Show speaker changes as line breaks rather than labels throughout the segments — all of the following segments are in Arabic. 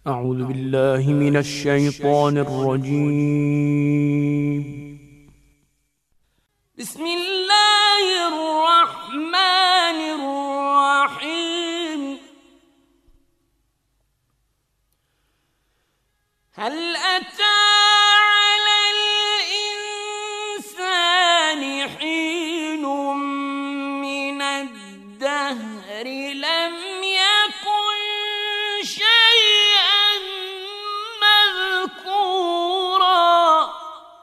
أعوذ بالله من الشيطان الرجيم.
بسم الله الرحمن الرحيم. هل أتى على الإنسان حين من الدهر لم يكن شيئا مذكورا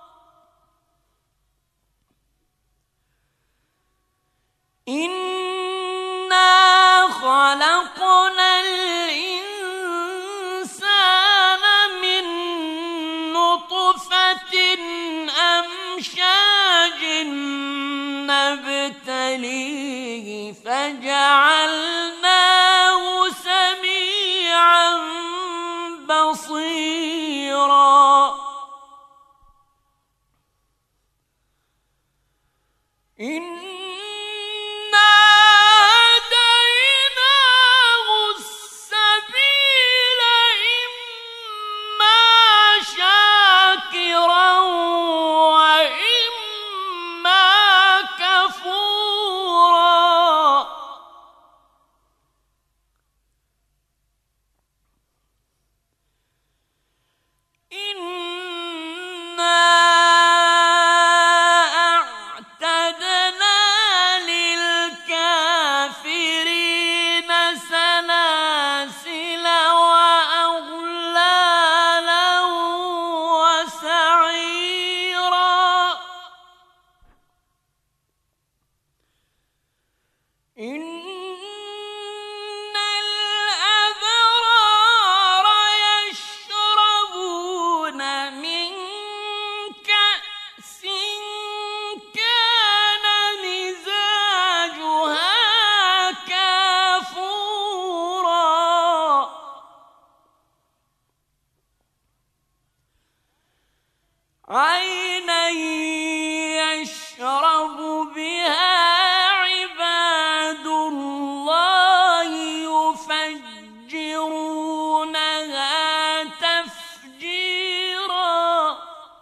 إنا خلقنا الإنسان من نطفة أمشاج نبتليه فجعلناه سميعا بصيرا إنا هديناه السبيل إما شاكرا وإما كفورا إنا أعتدنا للكافرين سلاسل وأغلالا وسعيرا إن الأبرار يشربون من كأس كان مزاجها كافورا عينا يشرب بها عباد الله يفجرونها تفجيرا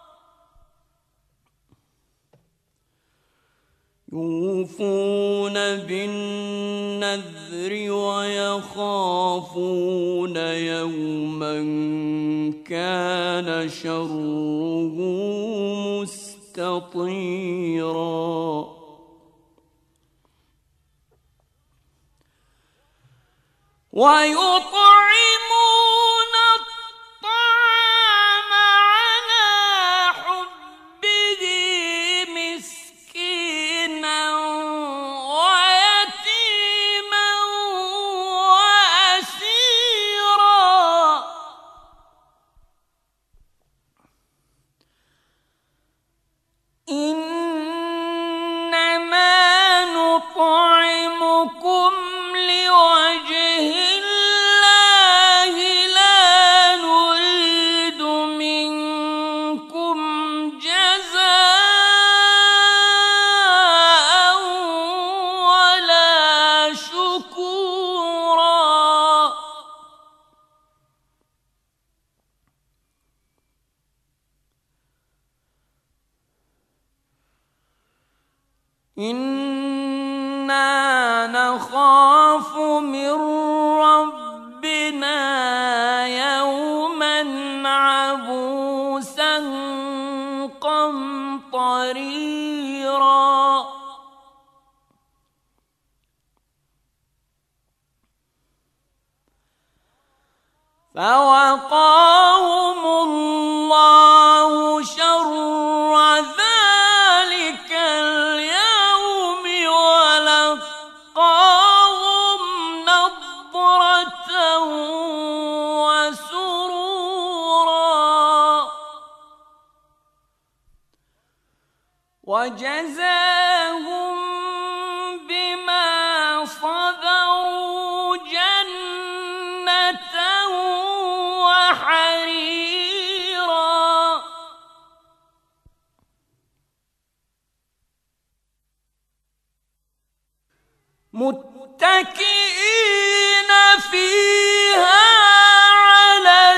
يوفون بالنذر ويخافون يوما كان شره مستطيرا ويطعمون الطعام على حبه مسكينا ويتيما وأسيرا إنما نطعمكم لوجه الله لا نريد منكم جزاء ولا شكورا إنا نخاف من ربنا يوما عبوسا قمطريرا فوقاهم الله شر ذلك اليوم ولقاهم نضرة وسرورا وجزاهم بما صبروا جنة وحريرا متكئين فيها على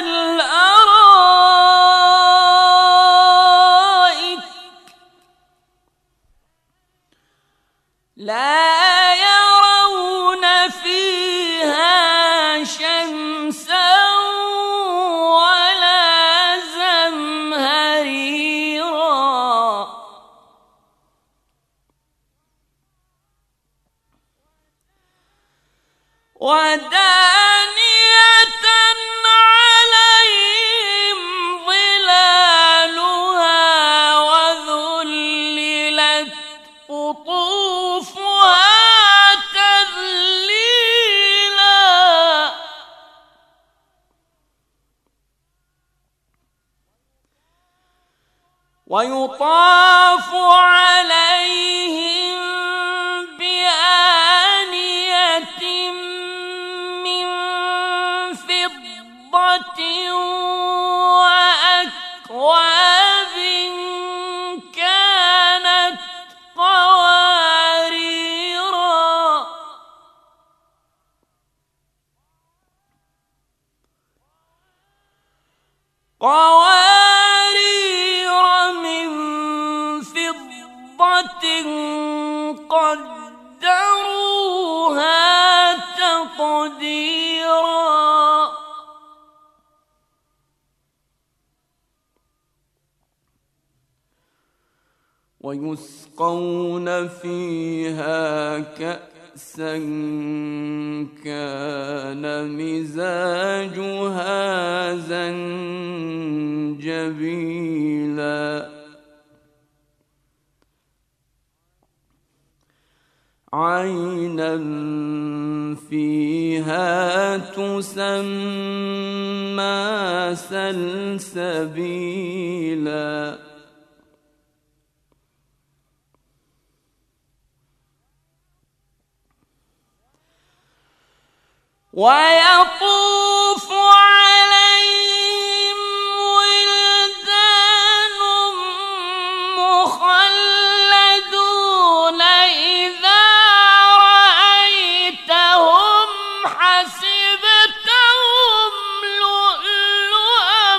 ويطاف عليهم بآنية من فضة وأكواب كانت قوارير من فضة قدروها تقديرا ويسقون فيها كأسا كان مزاجها زنجبيلا عينا فيها تسمى سلسبيلا ويطوف عليهم ولدان مخلدون إذا رأيتهم حسبتهم لؤلؤا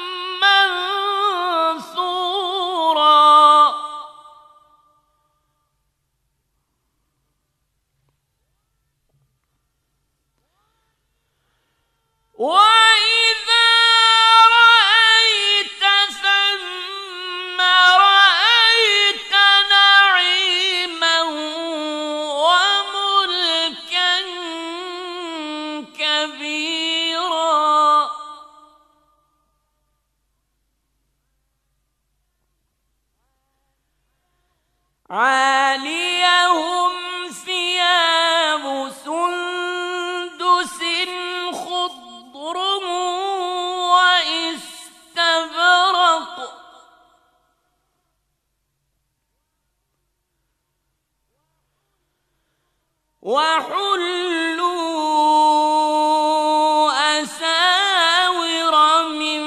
منثورا وإذا رأيت ثم رأيت نعيما وملكا كبيرا عاليهم ثياب سندس خضر واستبرق وحلوا أساور من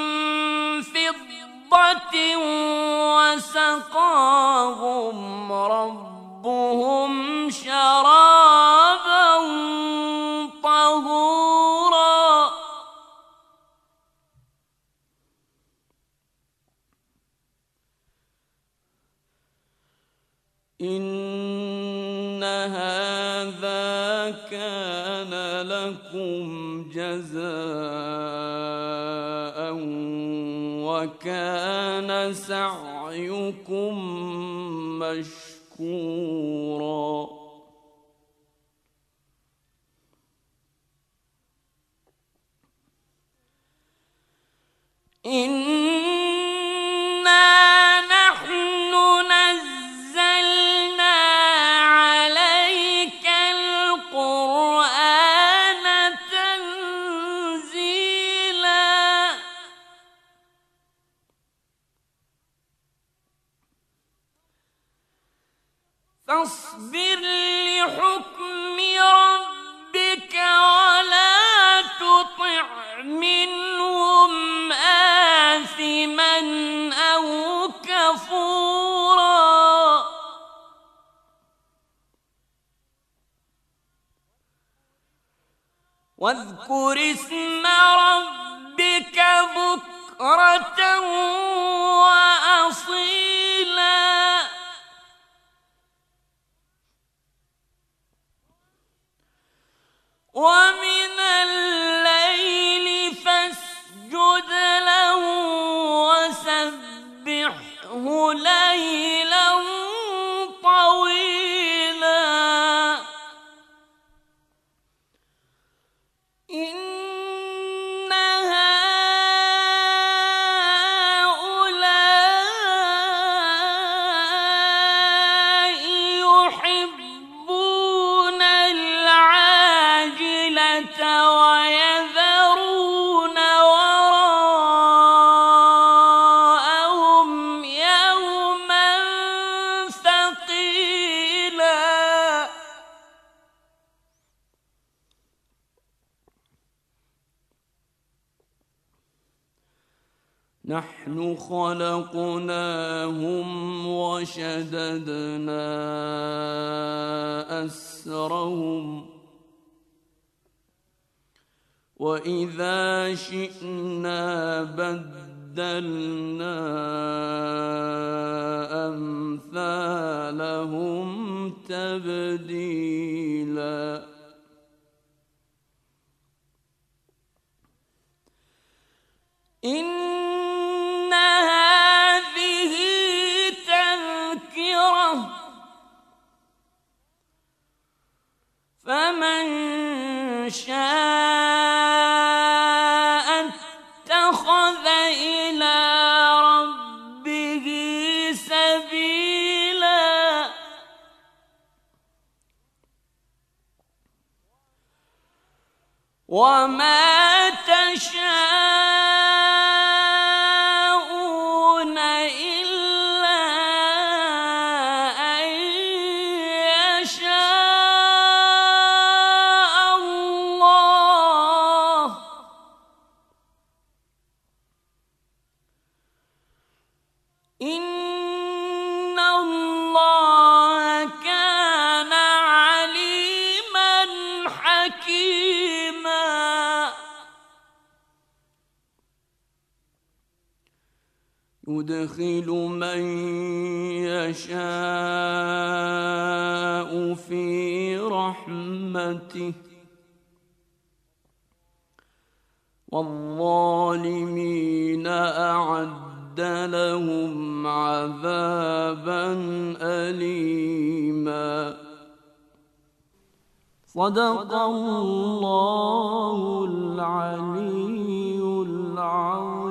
فضة وسقاهم ربهم شرابا طهورا إن هذا كان لكم جزاء وكان سعيكم مشكورا إنا نحن نزلنا عليك القرآن تنزيلا فاصبر لحكم ربك ولا تطع منهم آثما أو كفورا واذكر اسم ربك بكرة وأصيلا نحن خلقناهم وشددنا أسرهم وإذا شئنا بدلنا أمثالهم تبديلا إن هذه تذكرة فمن شاء اتخذ إلى ربه سبيلا وما تشاءون إلا أن يشاء الله إن الله كان عليما حكيما يدخل من يشاء في رحمته والظالمين أعد لهم عذابا أليما صدق الله العلي العظيم.